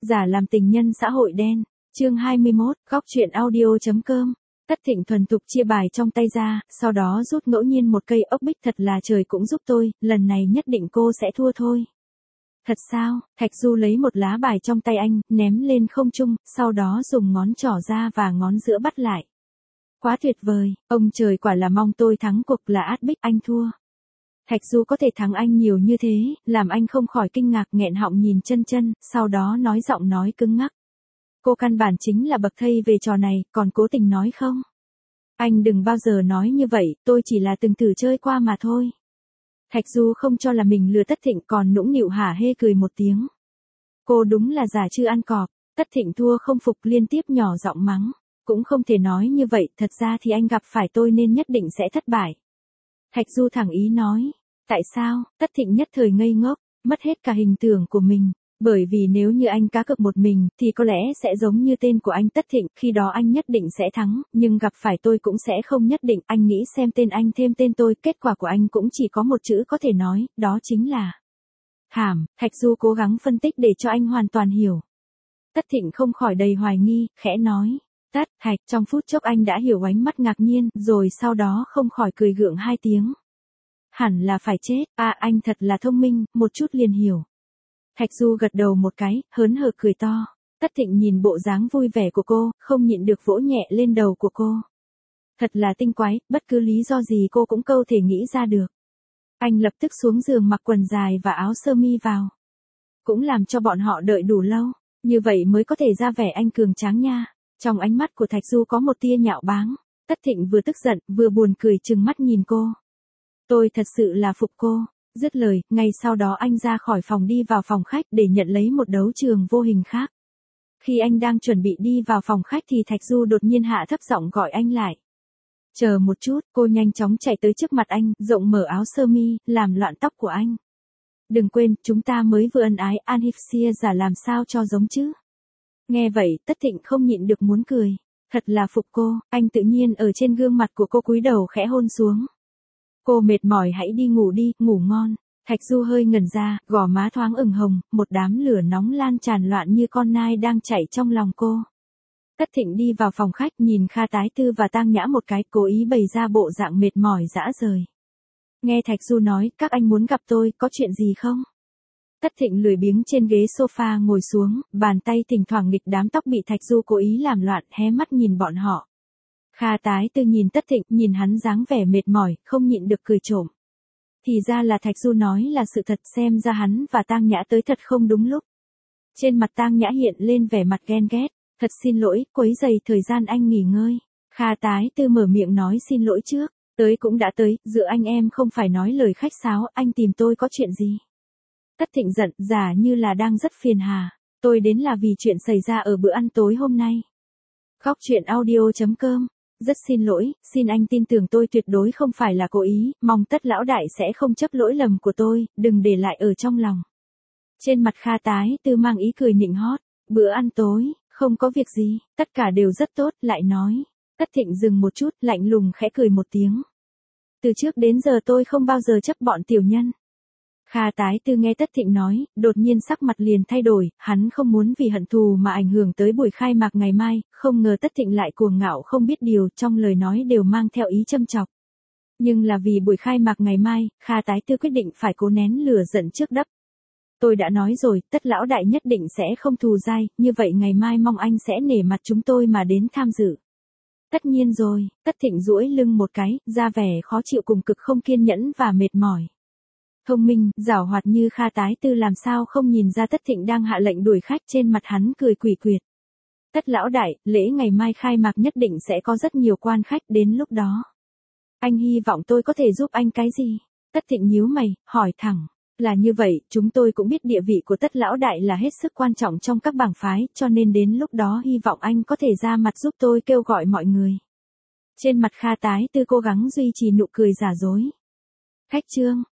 Giả làm tình nhân xã hội đen. Chương 21, góc truyện audio.com. Tất Thịnh thuần thục chia bài trong tay ra, sau đó rút ngẫu nhiên một cây ốc bích. Thật là trời cũng giúp tôi, lần này nhất định cô sẽ thua thôi. Thật sao? Thạch Du lấy một lá bài trong tay anh, ném lên không trung, sau đó dùng ngón trỏ ra và ngón giữa bắt lại. Quá tuyệt vời, ông trời quả là mong tôi thắng cuộc, là át bích, anh thua. Thạch Du có thể thắng anh nhiều như thế, làm anh không khỏi kinh ngạc, nghẹn họng nhìn Chân Chân, sau đó nói giọng nói cứng ngắc. Cô căn bản chính là bậc thây về trò này, còn cố tình nói không? Anh đừng bao giờ nói như vậy, tôi chỉ là từng thử chơi qua mà thôi. Thạch Du không cho là mình lừa Tất Thịnh, còn nũng nịu hả hê cười một tiếng. Cô đúng là giả chưa ăn cọp. Tất Thịnh thua không phục, liên tiếp nhỏ giọng mắng. Cũng không thể nói như vậy, thật ra thì anh gặp phải tôi nên nhất định sẽ thất bại. Thạch Du thẳng ý nói. Tại sao? Tất Thịnh nhất thời ngây ngốc, mất hết cả hình tượng của mình. Bởi vì nếu như anh cá cược một mình, thì có lẽ sẽ giống như tên của anh Tất Thịnh, khi đó anh nhất định sẽ thắng, nhưng gặp phải tôi cũng sẽ không nhất định. Anh nghĩ xem tên anh thêm tên tôi, kết quả của anh cũng chỉ có một chữ có thể nói, đó chính là thảm. Thạch Du cố gắng phân tích để cho anh hoàn toàn hiểu. Tất Thịnh không khỏi đầy hoài nghi, khẽ nói. Tất Thạch, trong phút chốc anh đã hiểu, ánh mắt ngạc nhiên, rồi sau đó không khỏi cười gượng hai tiếng. Hẳn là phải chết, anh thật là thông minh, một chút liền hiểu. Thạch Du gật đầu một cái, hớn hở cười to. Tất Thịnh nhìn bộ dáng vui vẻ của cô, không nhịn được vỗ nhẹ lên đầu của cô. Thật là tinh quái, bất cứ lý do gì cô cũng câu thể nghĩ ra được. Anh lập tức xuống giường mặc quần dài và áo sơ mi vào. Cũng làm cho bọn họ đợi đủ lâu, như vậy mới có thể ra vẻ anh cường tráng nha. Trong ánh mắt của Thạch Du có một tia nhạo báng. Tất Thịnh vừa tức giận, vừa buồn cười trừng mắt nhìn cô. Tôi thật sự là phục cô. Dứt lời, ngay sau đó anh ra khỏi phòng đi vào phòng khách để nhận lấy một đấu trường vô hình khác. Khi anh đang chuẩn bị đi vào phòng khách thì Thạch Du đột nhiên hạ thấp giọng gọi anh lại. Chờ một chút, cô nhanh chóng chạy tới trước mặt anh, rộng mở áo sơ mi, làm loạn tóc của anh. Đừng quên, chúng ta mới vừa ân ái, Anhipsia giả làm sao cho giống chứ. Nghe vậy, Tất Thịnh không nhịn được muốn cười. Thật là phục cô, anh tự nhiên ở trên gương mặt của cô cúi đầu khẽ hôn xuống. Cô mệt mỏi hãy đi ngủ đi, ngủ ngon. Thạch Du hơi ngẩn ra, gò má thoáng ửng hồng, một đám lửa nóng lan tràn loạn như con nai đang chảy trong lòng cô. Tất Thịnh đi vào phòng khách, nhìn Kha Tái Tư và Tang Nhã một cái, cố ý bày ra bộ dạng mệt mỏi rã rời. Nghe Thạch Du nói, các anh muốn gặp tôi, có chuyện gì không? Tất Thịnh lười biếng trên ghế sofa ngồi xuống, bàn tay thỉnh thoảng nghịch đám tóc bị Thạch Du cố ý làm loạn, hé mắt nhìn bọn họ. Kha Tái Tư nhìn Tất Thịnh, nhìn hắn dáng vẻ mệt mỏi, không nhịn được cười trộm. Thì ra là Thạch Du nói là sự thật, xem ra hắn và Tang Nhã tới thật không đúng lúc. Trên mặt Tang Nhã hiện lên vẻ mặt ghen ghét. Thật xin lỗi, quấy rầy thời gian anh nghỉ ngơi. Kha Tái Tư mở miệng nói xin lỗi trước. Tới cũng đã tới, giữa anh em không phải nói lời khách sáo, anh tìm tôi có chuyện gì? Tất Thịnh giận, giả như là đang rất phiền hà. Tôi đến là vì chuyện xảy ra ở bữa ăn tối hôm nay. Góc truyện audio.com. Rất xin lỗi, xin anh tin tưởng tôi tuyệt đối không phải là cố ý, mong Tất lão đại sẽ không chấp lỗi lầm của tôi, đừng để lại ở trong lòng. Trên mặt Kha Tái Tư mang ý cười nịnh hót, bữa ăn tối, không có việc gì, tất cả đều rất tốt, lại nói. Tất Thịnh dừng một chút, lạnh lùng khẽ cười một tiếng. Từ trước đến giờ tôi không bao giờ chấp bọn tiểu nhân. Kha Tái Tư nghe Tất Thịnh nói, đột nhiên sắc mặt liền thay đổi, hắn không muốn vì hận thù mà ảnh hưởng tới buổi khai mạc ngày mai, không ngờ Tất Thịnh lại cuồng ngạo không biết điều, trong lời nói đều mang theo ý châm chọc. Nhưng là vì buổi khai mạc ngày mai, Kha Tái Tư quyết định phải cố nén lửa giận trước đắp. Tôi đã nói rồi, Tất lão đại nhất định sẽ không thù dai, như vậy ngày mai mong anh sẽ nể mặt chúng tôi mà đến tham dự. Tất nhiên rồi, Tất Thịnh duỗi lưng một cái, ra vẻ khó chịu cùng cực không kiên nhẫn và mệt mỏi. Thông minh, giảo hoạt như Kha Tái Tư làm sao không nhìn ra Tất Thịnh đang hạ lệnh đuổi khách, trên mặt hắn cười quỷ quyệt. Tất lão đại, lễ ngày mai khai mạc nhất định sẽ có rất nhiều quan khách, đến lúc đó. Anh hy vọng tôi có thể giúp anh cái gì? Tất Thịnh nhíu mày, hỏi thẳng. Là như vậy, chúng tôi cũng biết địa vị của Tất lão đại là hết sức quan trọng trong các bảng phái, cho nên đến lúc đó hy vọng anh có thể ra mặt giúp tôi kêu gọi mọi người. Trên mặt Kha Tái Tư cố gắng duy trì nụ cười giả dối. Khách trương,